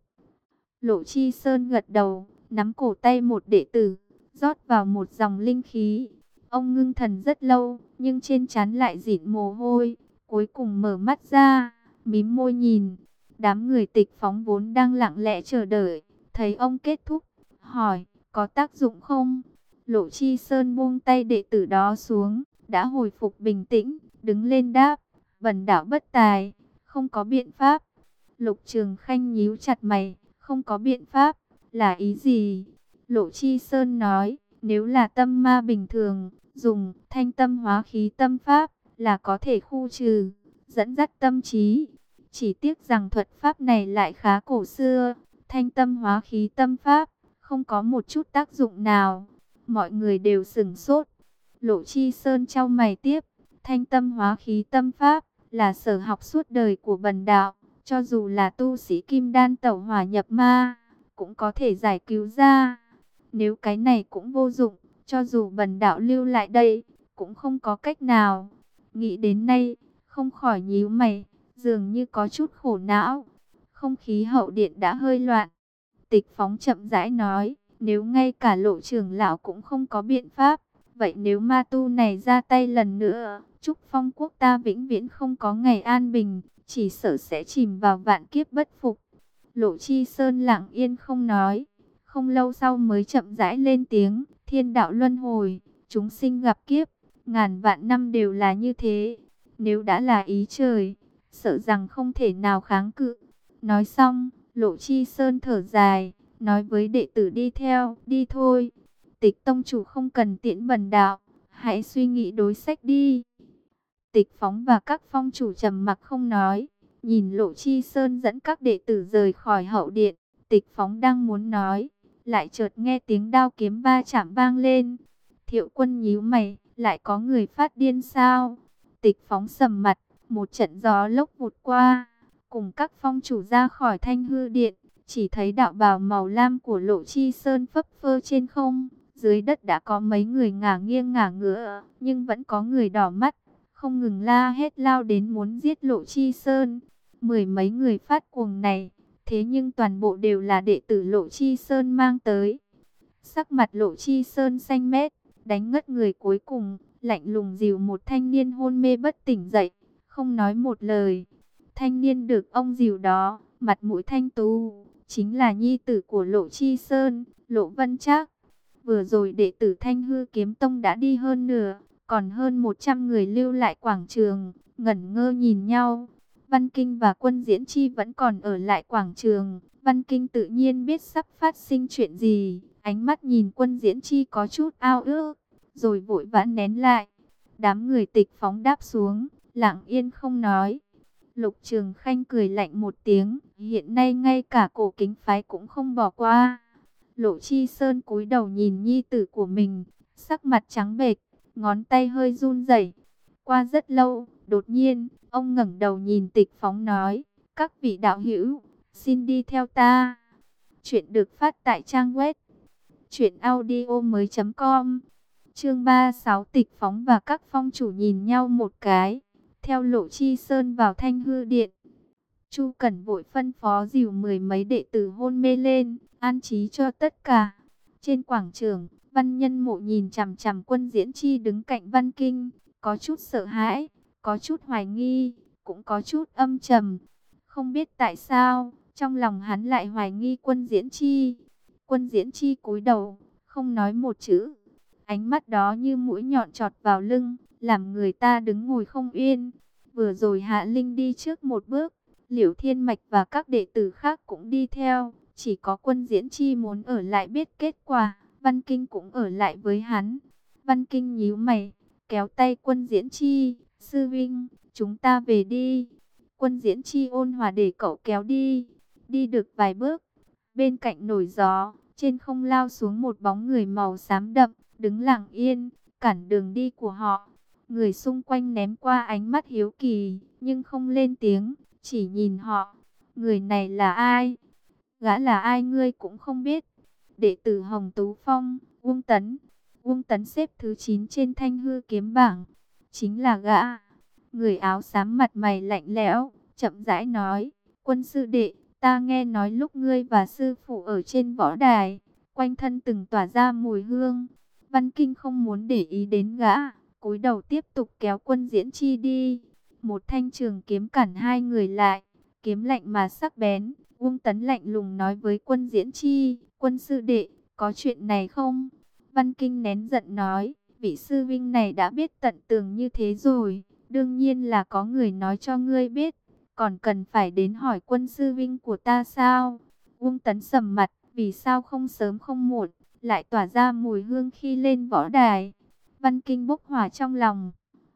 Lộ Chi Sơn gật đầu, nắm cổ tay một đệ tử, rót vào một dòng linh khí. Ông ngưng thần rất lâu, nhưng trên trán lại dịn mồ hôi, cuối cùng mở mắt ra, mím môi nhìn. Đám người Tịch Phóng vốn đang lặng lẽ chờ đợi, thấy ông kết thúc, hỏi, có tác dụng không? Lộ Chi Sơn buông tay đệ tử đó xuống, đã hồi phục bình tĩnh, đứng lên đáp, bần đạo bất tài, không có biện pháp. Lục Trường Khanh nhíu chặt mày, không có biện pháp, là ý gì? Lộ Chi Sơn nói, nếu là tâm ma bình thường, dùng thanh tâm hóa khí tâm pháp là có thể khu trừ, dẫn dắt tâm trí. Chỉ tiếc rằng thuật pháp này lại khá cổ xưa, thanh tâm hóa khí tâm pháp, không có một chút tác dụng nào. Mọi người đều sửng sốt. Lộ Chi Sơn chau mày tiếp, thanh tâm hóa khí tâm pháp là sở học suốt đời của bần đạo, cho dù là tu sĩ kim đan tẩu hỏa nhập ma, cũng có thể giải cứu ra. Nếu cái này cũng vô dụng, cho dù bần đạo lưu lại đây, cũng không có cách nào. Nghĩ đến nay, không khỏi nhíu mày, dường như có chút khổ não. Không khí hậu điện đã hơi loạn. Tịch Phóng chậm rãi nói, nếu ngay cả Lộ trưởng lão cũng không có biện pháp, vậy nếu ma tu này ra tay lần nữa, Trúc Phong quốc ta vĩnh viễn không có ngày an bình, chỉ sợ sẽ chìm vào vạn kiếp bất phục. Lộ Chi Sơn lặng yên không nói, không lâu sau mới chậm rãi lên tiếng, thiên đạo luân hồi, chúng sinh gặp kiếp, ngàn vạn năm đều là như thế. Nếu đã là ý trời, sợ rằng không thể nào kháng cự. Nói xong, Lộ Chi Sơn thở dài, nói với đệ tử đi theo, đi thôi. Tịch tông chủ không cần tiễn bần đạo, hãy suy nghĩ đối sách đi. Tịch Phóng và các phong chủ trầm mặc không nói, nhìn Lộ Chi Sơn dẫn các đệ tử rời khỏi hậu điện. Tịch Phóng đang muốn nói, lại chợt nghe tiếng đao kiếm va chạm vang lên. Thiệu Quân nhíu mày, lại có người phát điên sao? Tịch Phóng sầm mặt, một trận gió lốc vụt qua, cùng các phong chủ ra khỏi Thanh Hư Điện, chỉ thấy đạo bào màu lam của Lộ Chi Sơn phấp phơ trên không. Dưới đất đã có mấy người ngả nghiêng ngả ngửa, nhưng vẫn có người đỏ mắt, không ngừng la hét lao đến muốn giết Lộ Chi Sơn. Mười mấy người phát cuồng này, thế nhưng toàn bộ đều là đệ tử Lộ Chi Sơn mang tới. Sắc mặt Lộ Chi Sơn xanh mét, đánh ngất người cuối cùng, lạnh lùng dìu một thanh niên hôn mê bất tỉnh dậy, không nói một lời. Thanh niên được ông dìu đó, mặt mũi thanh tú, chính là nhi tử của Lộ Chi Sơn, Lộ Vân Trác. Vừa rồi đệ tử Thanh Hư Kiếm Tông đã đi hơn nửa, còn hơn một trăm người lưu lại quảng trường, ngẩn ngơ nhìn nhau. Văn Kinh và Quân Diễn Chi vẫn còn ở lại quảng trường. Văn Kinh tự nhiên biết sắp phát sinh chuyện gì, ánh mắt nhìn Quân Diễn Chi có chút ao ước, rồi vội vã nén lại. Đám người Tịch Phóng đáp xuống, lặng yên không nói. Lục Trường Khanh cười lạnh một tiếng, hiện nay ngay cả Cổ Kính phái cũng không bỏ qua. Lộ Chi Sơn cúi đầu nhìn nhi tử của mình, sắc mặt trắng bệch, ngón tay hơi run rẩy. Qua rất lâu, đột nhiên, ông ngẩng đầu nhìn Tịch Phóng nói, các vị đạo hữu, xin đi theo ta. Chuyện được phát tại trang web truyện audio mới chấm com. Chương ba mươi sáu. Tịch Phóng và các phong chủ nhìn nhau một cái, theo Lộ Chi Sơn vào Thanh Hư Điện. Chu Cẩn vội phân phó dìu mười mấy đệ tử hôn mê lên, an trí cho tất cả. Trên quảng trường, Văn Nhân Mộ nhìn chằm chằm Quân Diễn Chi đứng cạnh Văn Kinh, có chút sợ hãi, có chút hoài nghi, cũng có chút âm trầm. Không biết tại sao, trong lòng hắn lại hoài nghi Quân Diễn Chi. Quân Diễn Chi cúi đầu, không nói một chữ. Ánh mắt đó như mũi nhọn chọt vào lưng, làm người ta đứng ngồi không yên. Vừa rồi Hạ Linh đi trước một bước, Liễu Thiên Mạch và các đệ tử khác cũng đi theo. Chỉ có Quân Diễn Chi muốn ở lại biết kết quả. Văn Kinh cũng ở lại với hắn. Văn Kinh nhíu mày, kéo tay Quân Diễn Chi, sư vinh, chúng ta về đi. Quân Diễn Chi ôn hòa để cậu kéo đi. Đi được vài bước, bên cạnh nổi gió, trên không lao xuống một bóng người màu xám đậm, đứng lặng yên, cản đường đi của họ. Người xung quanh ném qua ánh mắt hiếu kỳ, nhưng không lên tiếng, chỉ nhìn họ. Người này là ai? Gã là ai ngươi cũng không biết. Đệ tử Hồng Tú Phong, Uông Tấn. Uông Tấn xếp thứ chín trên thanh hư kiếm bảng. Chính là gã. Người áo xám mặt mày lạnh lẽo, chậm rãi nói. Quân sư đệ, ta nghe nói lúc ngươi và sư phụ ở trên võ đài, quanh thân từng tỏa ra mùi hương. Văn Kinh không muốn để ý đến gã, cúi đầu tiếp tục kéo Quân Diễn Chi đi. Một thanh trường kiếm cản hai người lại, kiếm lạnh mà sắc bén. Uông Tấn lạnh lùng nói với Quân Diễn Chi, quân sư đệ, có chuyện này không? Văn Kinh nén giận nói, vị sư vinh này đã biết tận tường như thế rồi, đương nhiên là có người nói cho ngươi biết, còn cần phải đến hỏi quân sư vinh của ta sao? Uông Tấn sầm mặt, vì sao không sớm không muộn, lại tỏa ra mùi hương khi lên võ đài? Văn Kinh bốc hỏa trong lòng.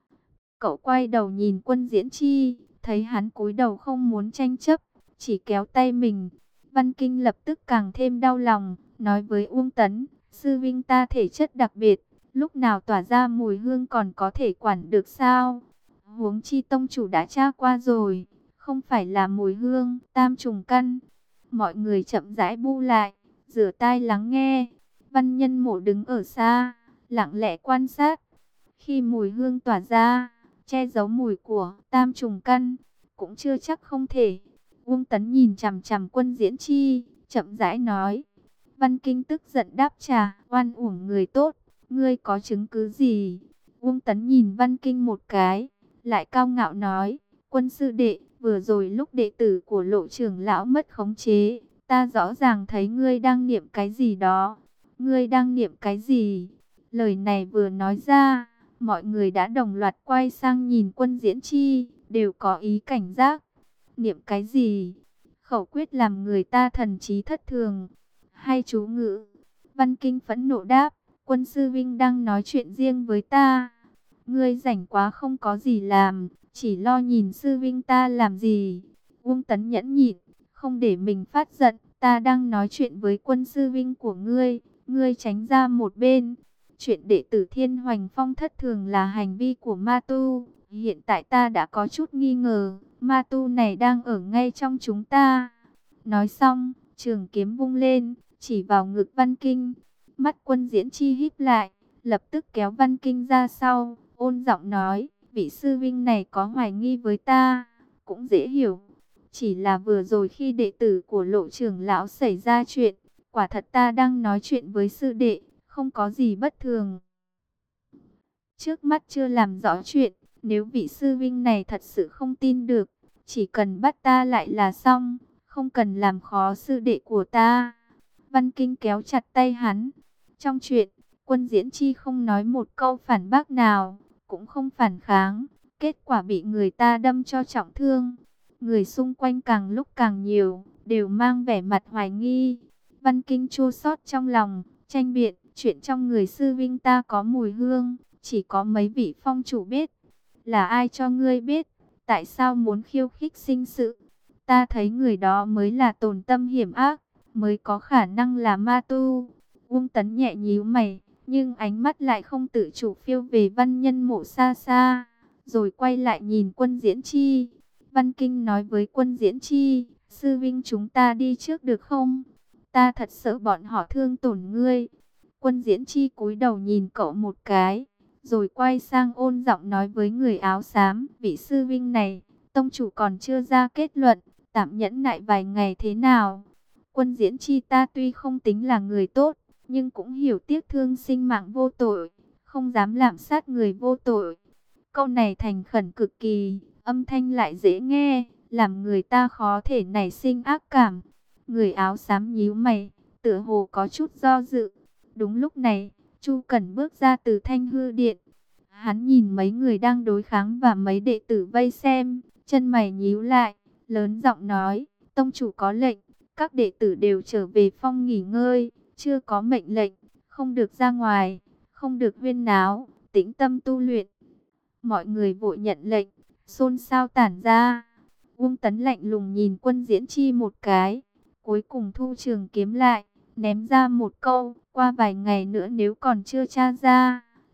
Cậu quay đầu nhìn Quân Diễn Chi, thấy hắn cúi đầu không muốn tranh chấp, chỉ kéo tay mình. Văn Kinh lập tức càng thêm đau lòng, nói với Uông Tấn, sư vinh ta thể chất đặc biệt, lúc nào tỏa ra mùi hương còn có thể quản được sao? Huống chi tông chủ đã tra qua rồi, không phải là mùi hương, tam trùng căn. Mọi người chậm rãi bu lại, rửa tai lắng nghe. Văn Nhân Mộ đứng ở xa, lặng lẽ quan sát. Khi mùi hương tỏa ra, che giấu mùi của tam trùng căn, cũng chưa chắc không thể. Uông Tấn nhìn chằm chằm Quân Diễn Chi, chậm rãi nói. Văn Kinh tức giận đáp trả, oan uổng người tốt, ngươi có chứng cứ gì? Uông Tấn nhìn Văn Kinh một cái, lại cao ngạo nói, quân sư đệ, vừa rồi lúc đệ tử của Lộ trưởng lão mất khống chế, ta rõ ràng thấy ngươi đang niệm cái gì đó. Ngươi đang niệm cái gì? Lời này vừa nói ra, mọi người đã đồng loạt quay sang nhìn Quân Diễn Chi, đều có ý cảnh giác. Niệm cái gì? Khẩu quyết làm người ta thần trí thất thường, hay chú ngữ? Văn Kinh phẫn nộ đáp, quân sư vinh đang nói chuyện riêng với ta. Ngươi rảnh quá không có gì làm, chỉ lo nhìn sư vinh ta làm gì? Uông Tấn nhẫn nhịn, không để mình phát giận, ta đang nói chuyện với quân sư vinh của ngươi, ngươi tránh ra một bên. Chuyện đệ tử Thiên Hoành Phong thất thường là hành vi của ma tu, hiện tại ta đã có chút nghi ngờ, ma tu này đang ở ngay trong chúng ta. Nói xong, trường kiếm vung lên, chỉ vào ngực Văn Kinh. Mắt Quân Diễn Chi híp lại, lập tức kéo Văn Kinh ra sau, ôn giọng nói, vị sư vinh này có hoài nghi với ta, cũng dễ hiểu. Chỉ là vừa rồi khi đệ tử của Lộ trưởng lão xảy ra chuyện, quả thật ta đang nói chuyện với sư đệ, không có gì bất thường. Trước mắt chưa làm rõ chuyện, nếu vị sư vinh này thật sự không tin được, chỉ cần bắt ta lại là xong, không cần làm khó sư đệ của ta. Văn Kinh kéo chặt tay hắn. Trong chuyện, Quân Diễn Chi không nói một câu phản bác nào, cũng không phản kháng, kết quả bị người ta đâm cho trọng thương. Người xung quanh càng lúc càng nhiều, đều mang vẻ mặt hoài nghi. Văn Kinh chua xót trong lòng, tranh biện, chuyện trong người sư vinh ta có mùi hương, chỉ có mấy vị phong chủ biết. Là ai cho ngươi biết? Tại sao muốn khiêu khích sinh sự? Ta thấy người đó mới là tồn tâm hiểm ác, mới có khả năng là ma tu. Uông Tấn nhẹ nhíu mày, nhưng ánh mắt lại không tự chủ phiêu về Văn Nhân Mộ xa xa, rồi quay lại nhìn Quân Diễn Chi. Văn Kinh nói với Quân Diễn Chi, sư vinh chúng ta đi trước được không? Ta thật sợ bọn họ thương tổn ngươi. Quân Diễn Chi cúi đầu nhìn cậu một cái, rồi quay sang ôn giọng nói với người áo xám, vị sư vinh này, tông chủ còn chưa ra kết luận, tạm nhẫn nại vài ngày thế nào? Quân Diễn Chi ta tuy không tính là người tốt, nhưng cũng hiểu tiếc thương sinh mạng vô tội, không dám lạm sát người vô tội. Câu này thành khẩn cực kỳ, âm thanh lại dễ nghe, làm người ta khó thể nảy sinh ác cảm. Người áo xám nhíu mày, tựa hồ có chút do dự. Đúng lúc này, Chu Cẩn bước ra từ Thanh Hư Điện. Hắn nhìn mấy người đang đối kháng và mấy đệ tử vây xem, chân mày nhíu lại, lớn giọng nói, tông chủ có lệnh, các đệ tử đều trở về phong nghỉ ngơi, chưa có mệnh lệnh, không được ra ngoài, không được huyên náo, tĩnh tâm tu luyện. Mọi người vội nhận lệnh, xôn xao tản ra. Uông Tấn lạnh lùng nhìn Quân Diễn Chi một cái, cuối cùng thu trường kiếm lại, ném ra một câu, qua vài ngày nữa nếu còn chưa tra ra,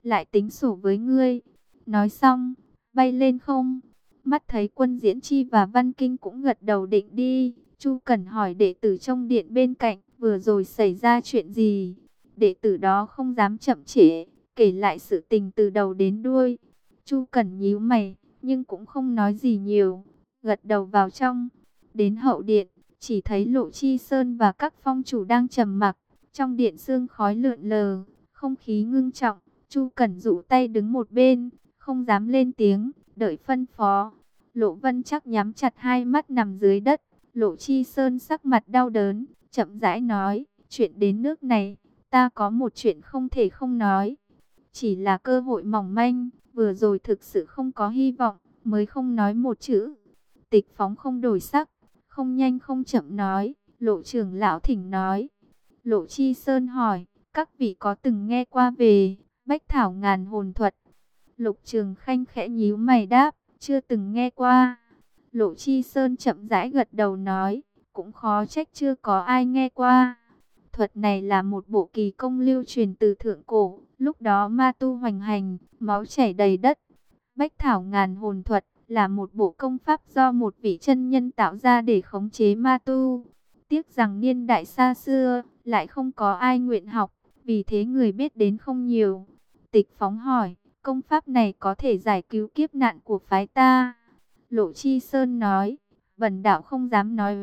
lại tính sổ với ngươi. Nói xong, bay lên không. Mắt thấy Quân Diễn Chi và Văn Kinh cũng gật đầu định đi. Chu Cẩn hỏi đệ tử trong điện bên cạnh, vừa rồi xảy ra chuyện gì? Đệ tử đó không dám chậm trễ, kể lại sự tình từ đầu đến đuôi. Chu Cẩn nhíu mày, nhưng cũng không nói gì nhiều, gật đầu vào trong. Đến hậu điện, chỉ thấy Lộ Chi Sơn và các phong chủ đang trầm mặc. Trong điện sương khói lượn lờ, không khí ngưng trọng. Chu Cẩn dụ tay đứng một bên, không dám lên tiếng, đợi phân phó. Lộ Vân chắc nhắm chặt hai mắt nằm dưới đất. Lộ Chi Sơn sắc mặt đau đớn, chậm rãi nói, chuyện đến nước này, ta có một chuyện không thể không nói. Chỉ là cơ hội mỏng manh, vừa rồi thực sự không có hy vọng, mới không nói một chữ. Tịch Phóng không đổi sắc, không nhanh không chậm nói, Lộ trưởng lão thỉnh nói. Lộ Chi Sơn hỏi, các vị có từng nghe qua về Bách Thảo Ngàn Hồn Thuật? Lục Trường Khanh khẽ nhíu mày đáp, chưa từng nghe qua. Lộ Chi Sơn chậm rãi gật đầu nói, cũng khó trách chưa có ai nghe qua. Thuật này là một bộ kỳ công lưu truyền từ thượng cổ, lúc đó ma tu hoành hành, máu chảy đầy đất. Bách Thảo Ngàn Hồn Thuật là một bộ công pháp do một vị chân nhân tạo ra để khống chế ma tu. Tiếc rằng niên đại xa xưa, lại không có ai nguyện học, vì thế người biết đến không nhiều. Tịch Phóng hỏi, công pháp này có thể giải cứu kiếp nạn của phái ta? Lộ Chi Sơn nói, bần đạo không dám nói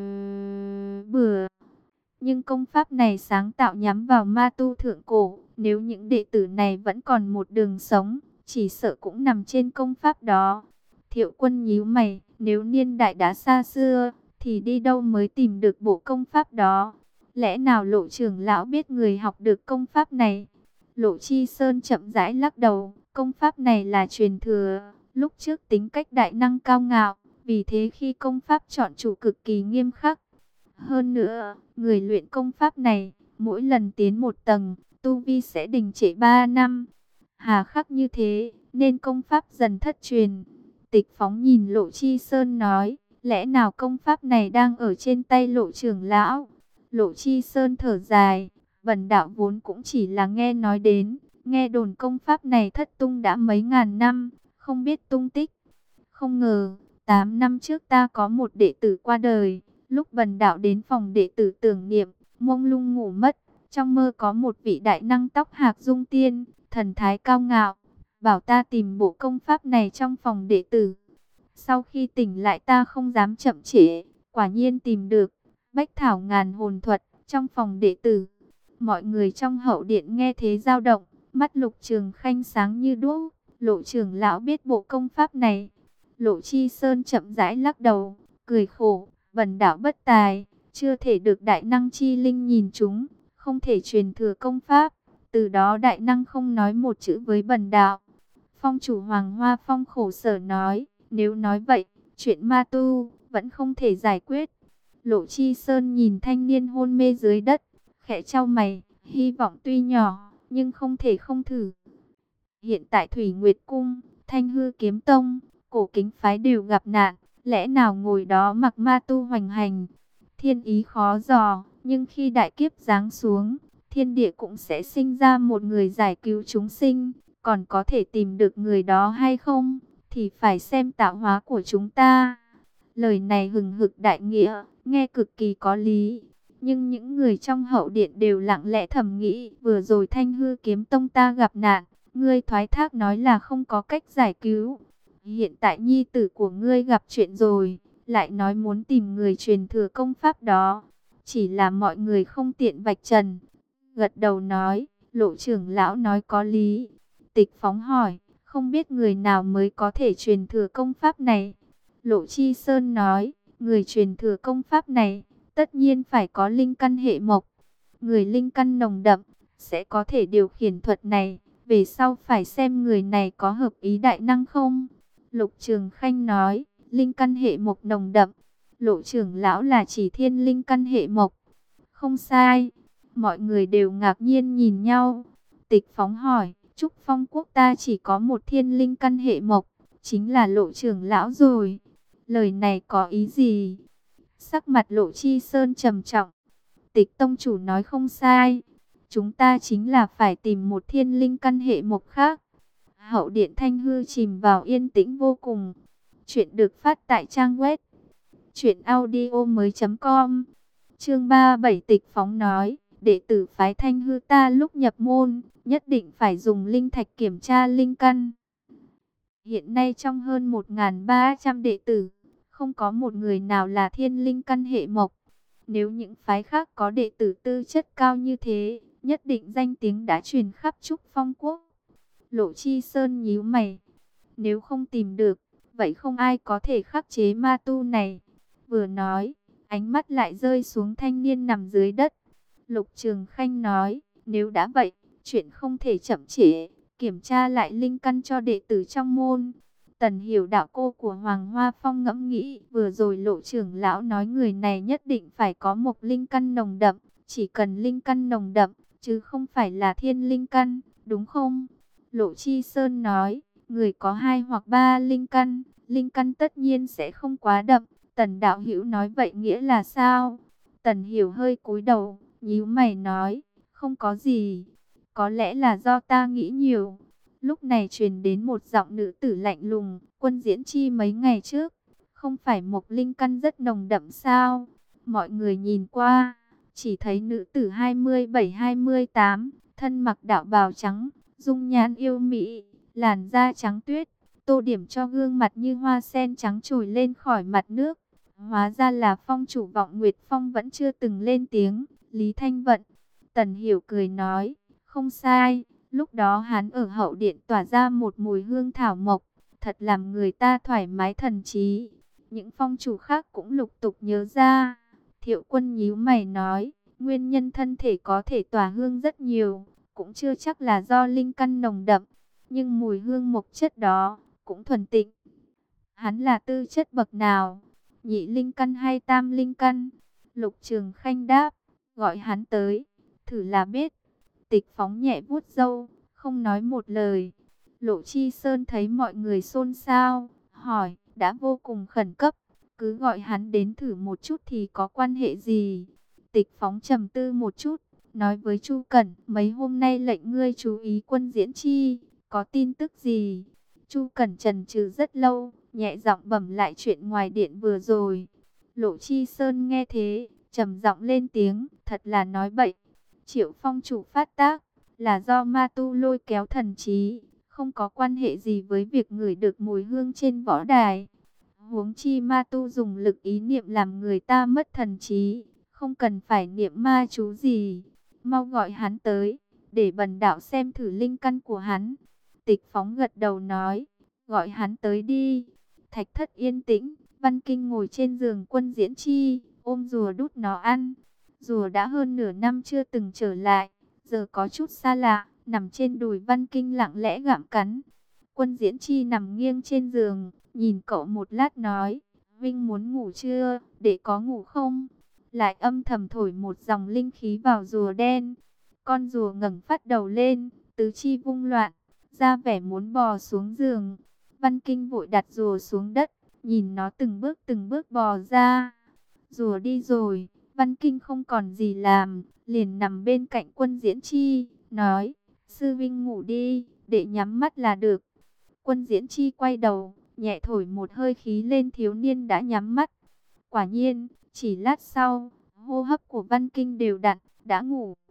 bừa. Nhưng công pháp này sáng tạo nhắm vào ma tu thượng cổ. Nếu những đệ tử này vẫn còn một đường sống, chỉ sợ cũng nằm trên công pháp đó. Thiệu Quân nhíu mày, nếu niên đại đã xa xưa, thì đi đâu mới tìm được bộ công pháp đó? Lẽ nào Lộ trưởng lão biết người học được công pháp này? Lộ Chi Sơn chậm rãi lắc đầu, công pháp này là truyền thừa. Lúc trước tính cách đại năng cao ngạo, vì thế khi công pháp chọn chủ cực kỳ nghiêm khắc. Hơn nữa, người luyện công pháp này, mỗi lần tiến một tầng, tu vi sẽ đình trệ ba năm. Hà khắc như thế, nên công pháp dần thất truyền. Tịch Phóng nhìn Lộ Chi Sơn nói, lẽ nào công pháp này đang ở trên tay Lộ trưởng lão? Lộ Chi Sơn thở dài, bần đạo vốn cũng chỉ là nghe nói đến, nghe đồn công pháp này thất tung đã mấy ngàn năm, không biết tung tích. Không ngờ, tám năm trước ta có một đệ tử qua đời. Lúc bần đạo đến phòng đệ tử tưởng niệm, mông lung ngủ mất. Trong mơ có một vị đại năng tóc hạc dung tiên, thần thái cao ngạo, bảo ta tìm bộ công pháp này trong phòng đệ tử. Sau khi tỉnh lại ta không dám chậm trễ, quả nhiên tìm được Bách Thảo Ngàn Hồn Thuật trong phòng đệ tử. Mọi người trong hậu điện nghe thế dao động, mắt Lục Trường Khanh sáng như đuốc. Lộ trưởng lão biết bộ công pháp này. Lộ Chi Sơn chậm rãi lắc đầu, cười khổ, bần đạo bất tài, chưa thể được đại năng chi linh nhìn chúng, không thể truyền thừa công pháp. Từ đó đại năng không nói một chữ với bần đạo. Phong chủ Hoàng Hoa Phong khổ sở nói, nếu nói vậy, chuyện ma tu vẫn không thể giải quyết. Lộ Chi Sơn nhìn thanh niên hôn mê dưới đất, khẽ chau mày, hy vọng tuy nhỏ, nhưng không thể không thử. Hiện tại Thủy Nguyệt Cung, Thanh Hư Kiếm Tông, Cổ Kính Phái đều gặp nạn, lẽ nào ngồi đó mặc ma tu hoành hành? Thiên ý khó dò, nhưng khi đại kiếp giáng xuống, thiên địa cũng sẽ sinh ra một người giải cứu chúng sinh. Còn có thể tìm được người đó hay không, thì phải xem tạo hóa của chúng ta. Lời này hừng hực đại nghĩa, nghe cực kỳ có lý. Nhưng những người trong hậu điện đều lặng lẽ thầm nghĩ, vừa rồi Thanh Hư Kiếm Tông ta gặp nạn, ngươi thoái thác nói là không có cách giải cứu. Hiện tại nhi tử của ngươi gặp chuyện rồi, lại nói muốn tìm người truyền thừa công pháp đó. Chỉ là mọi người không tiện vạch trần. Gật đầu nói, Lộ trưởng lão nói có lý. Tịch Phóng hỏi, không biết người nào mới có thể truyền thừa công pháp này? Lộ Chi Sơn nói, người truyền thừa công pháp này, tất nhiên phải có linh căn hệ mộc. Người linh căn nồng đậm, sẽ có thể điều khiển thuật này. Về sau phải xem người này có hợp ý đại năng không? Lục Trường Khanh nói, linh căn hệ mộc nồng đậm. Lộ trưởng lão là chỉ thiên linh căn hệ mộc. Không sai. Mọi người đều ngạc nhiên nhìn nhau. Tịch Phóng hỏi, Trúc Phong quốc ta chỉ có một thiên linh căn hệ mộc, chính là Lộ trưởng lão rồi. Lời này có ý gì? Sắc mặt Lộ Chi Sơn trầm trọng. Tịch tông chủ nói không sai. Chúng ta chính là phải tìm một thiên linh căn hệ mộc khác. Hậu điện Thanh Hư chìm vào yên tĩnh vô cùng. Chuyện được phát tại trang web truyện audio mới chấm com. Chương ba mươi bảy Tịch Phóng nói, đệ tử phái Thanh Hư ta lúc nhập môn, nhất định phải dùng linh thạch kiểm tra linh căn. Hiện nay trong hơn một nghìn ba trăm đệ tử, không có một người nào là thiên linh căn hệ mộc. Nếu những phái khác có đệ tử tư chất cao như thế, nhất định danh tiếng đã truyền khắp Trúc Phong quốc. Lộ Chi Sơn nhíu mày. Nếu không tìm được, vậy không ai có thể khắc chế ma tu này. Vừa nói, ánh mắt lại rơi xuống thanh niên nằm dưới đất. Lục Trường Khanh nói, nếu đã vậy, chuyện không thể chậm trễ, kiểm tra lại linh căn cho đệ tử trong môn. Tần Hiểu đạo cô của Hoàng Hoa Phong ngẫm nghĩ, vừa rồi Lộ trưởng lão nói người này nhất định phải có một linh căn nồng đậm, chỉ cần linh căn nồng đậm, chứ không phải là thiên linh căn, đúng không? Lộ Chi Sơn nói, người có hai hoặc ba linh căn, linh căn tất nhiên sẽ không quá đậm. Tần đạo hữu nói vậy nghĩa là sao? Tần Hiểu hơi cúi đầu, nhíu mày nói, không có gì, có lẽ là do ta nghĩ nhiều. Lúc này truyền đến một giọng nữ tử lạnh lùng, Quân Diễn Chi mấy ngày trước, không phải một linh căn rất nồng đậm sao? Mọi người nhìn qua, chỉ thấy nữ tử hai mươi bảy hai mươi tám, thân mặc đạo bào trắng, dung nhan yêu mỹ, làn da trắng tuyết, tô điểm cho gương mặt như hoa sen trắng trồi lên khỏi mặt nước. Hóa ra là phong chủ Vọng Nguyệt Phong vẫn chưa từng lên tiếng, Lý Thanh Vận. Tần Hiểu cười nói, không sai, lúc đó hắn ở hậu điện tỏa ra một mùi hương thảo mộc, thật làm người ta thoải mái thần trí. Những phong chủ khác cũng lục tục nhớ ra. Thiệu Quân nhíu mày nói, nguyên nhân thân thể có thể tỏa hương rất nhiều, cũng chưa chắc là do linh căn nồng đậm, nhưng mùi hương mộc chất đó cũng thuần tịnh. Hắn là tư chất bậc nào? Nhị linh căn hay tam linh căn? Lục Trường Khanh đáp, gọi hắn tới, thử là biết. Tịch Phóng nhẹ vuốt râu, không nói một lời. Lộ Chi Sơn thấy mọi người xôn xao, hỏi, đã vô cùng khẩn cấp, cứ gọi hắn đến thử một chút thì có quan hệ gì? Tịch Phóng trầm tư một chút, nói với Chu Cẩn, mấy hôm nay lệnh ngươi chú ý Quân Diễn Chi, có tin tức gì? Chu Cẩn chần chừ rất lâu, nhẹ giọng bẩm lại chuyện ngoài điện vừa rồi. Lộ Chi Sơn nghe thế, trầm giọng lên tiếng, thật là nói bậy. Triệu Phong chủ phát tác, là do ma tu lôi kéo thần trí, không có quan hệ gì với việc ngửi được mùi hương trên võ đài. Huống chi ma tu dùng lực ý niệm làm người ta mất thần trí, không cần phải niệm ma chú gì. Mau gọi hắn tới, để bần đạo xem thử linh căn của hắn. Tịch Phóng gật đầu nói, gọi hắn tới đi. Thạch thất yên tĩnh, Văn Kinh ngồi trên giường Quân Diễn Chi, ôm rùa đút nó ăn. Rùa đã hơn nửa năm chưa từng trở lại, giờ có chút xa lạ, nằm trên đùi Văn Kinh lặng lẽ gặm cắn. Quân Diễn Chi nằm nghiêng trên giường, nhìn cậu một lát nói, Vinh muốn ngủ chưa, để có ngủ không? Lại âm thầm thổi một dòng linh khí vào rùa đen. Con rùa ngẩng phát đầu lên, tứ chi vung loạn, ra vẻ muốn bò xuống giường. Văn Kinh vội đặt rùa xuống đất, nhìn nó từng bước từng bước bò ra. Rùa đi rồi, Văn Kinh không còn gì làm, liền nằm bên cạnh Quân Diễn Chi, nói, sư vinh ngủ đi, để nhắm mắt là được. Quân Diễn Chi quay đầu, nhẹ thổi một hơi khí lên thiếu niên đã nhắm mắt. Quả nhiên, chỉ lát sau, hô hấp của Văn Kinh đều đặn, đã ngủ.